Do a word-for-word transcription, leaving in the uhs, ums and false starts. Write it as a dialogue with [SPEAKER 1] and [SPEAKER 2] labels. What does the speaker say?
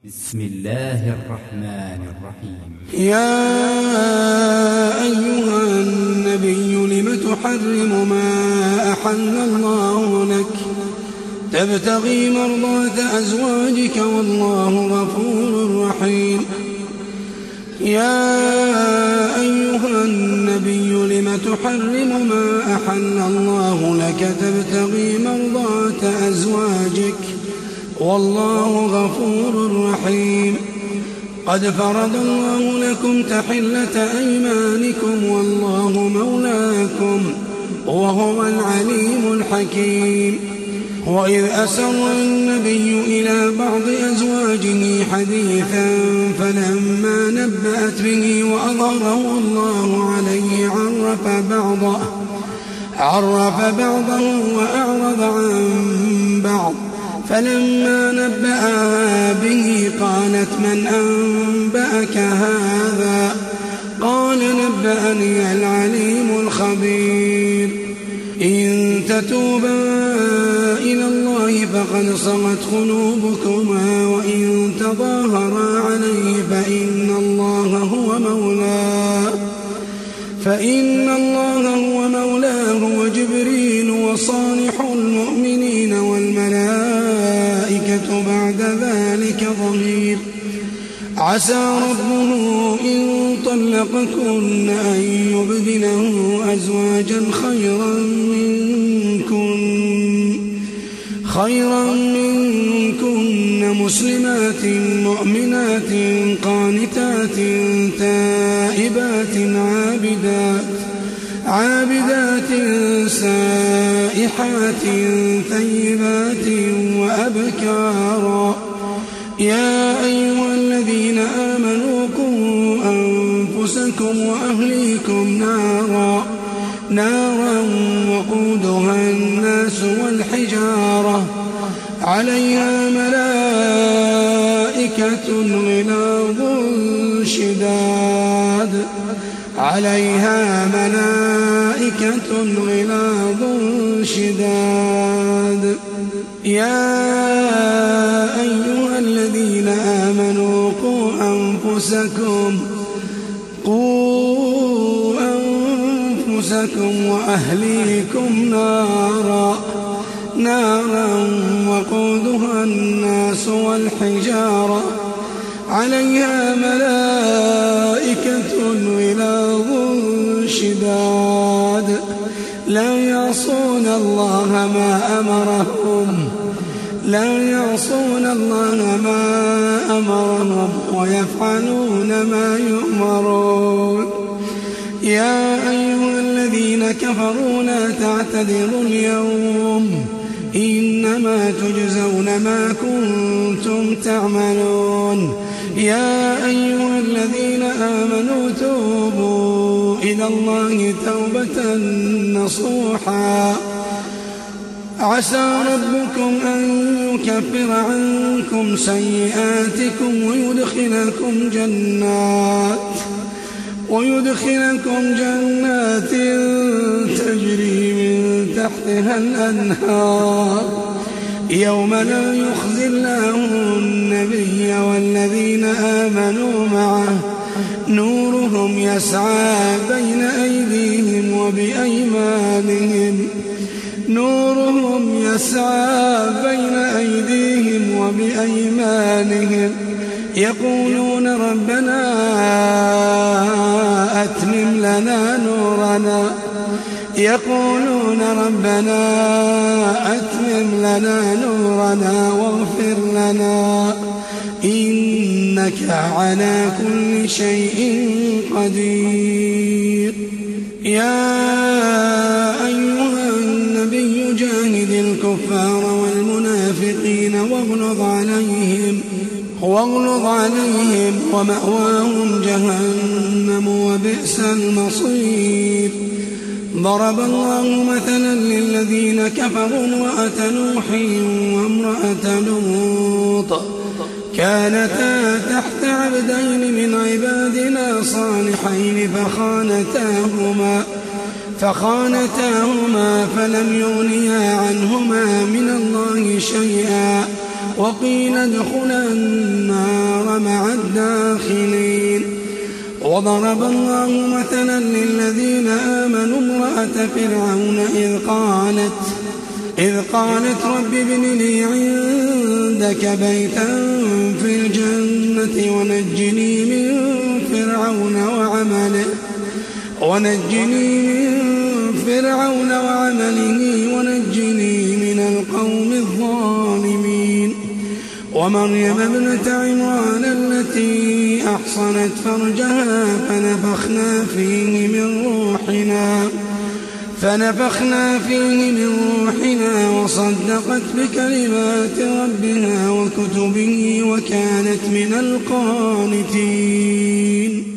[SPEAKER 1] بسم الله الرحمن الرحيم.
[SPEAKER 2] يا أيها النبي لم تحرم ما أحل الله لك تبتغي مرضاة أزواجك والله غفور رحيم. يا أيها النبي لم تحرم ما أحل الله لك تبتغي مرضاة أزواجك والله غفور رحيم. قد فرض الله لكم تحلة أيمانكم والله مولاكم وهو العليم الحكيم. وإذ أسر النبي إلى بعض أزواجه حديثا فلما نبأت به وأظهره الله عليه عرف بعضه عرف بعضه وأعرض عن بعض. فلما نبأها به قالت من أنبأك هذا؟ قال نبأني العليم الخبير. إن تتوبا إلى الله فقد صغت قلوبكما وإن تظاهرا عليه فإن الله هو مولاه فإن الله هو مولاه وجبريل وصالح المؤمنين والملائكة بعد ذلك ظهير. عسى ربه إن طلقكن أن يبدله أزواجا خيرا منكن خيرا منكن مسلمات مؤمنات قانتات تائبات عابدات عابدات سائحات ثيبات وأبكارا. يا أيها الذين آمنوا قوا أنفسكم وأهليكم نارا نارا وقودها الناس والحجارة عليها ملائكة غلاظ شداد عليها ملائكة غلاظ شداد. يا أيها الذين آمنوا قوا أنفسكم قوا أنفسكم وأهليكم نارا نارا وقودها الناس والحجارة عليها ملائكة غلاظ شداد لا يعصون الله ما أمرهم لا يعصون الله ما أمرهم ويفعلون ما يؤمرون. يا أيها الذين كفروا لا تعتذروا اليوم إنما تجزون ما كنتم تعملون. يا أيها الذين آمنوا توبوا إلى الله توبة نصوحا عسى ربكم أن يكفر عنكم سيئاتكم ويدخلكم جنات ويدخلكم جنات تجري من تحتها الأنهار يوم لا يخزي الله النبي والذين آمنوا معه نورهم يسعى بين أيديهم وبأيمانهم نورهم يسعى بين أيديهم وبأيمانهم يقولون ربنا أتمم لنا نورنا يقولون ربنا أتمم لنا نورنا واغفر لنا إنك على كل شيء قدير. يا أيها النبي جاهد الكفار والمنافقين واغلظ عليهم واغلظ عليهم ومأواهم جهنم وبئس المصير. ضرب الله مثلا للذين كفروا امرأة نوح وامرأة لوط كانتا تحت عبدين من عبادنا صالحين فخانتاهما فخانتاهما فلم يغنيا عنهما من الله شيئا وقيل ادخلا النار وضرب الله مثلا للذين آمنوا امرأة فرعون إذ قالت إذ قالت رب ابن لي عندك بيتا في الجنة ونجني من فرعون وعمله ونجني من فرعون وعمله ونجني من القوم الظالمين ومريم ابنة عمران التي أحصنت فرجها فنفخنا فيه من روحنا فنفخنا فيه من روحنا وصدقت بكلمات ربها وكتبه وكانت من القانتين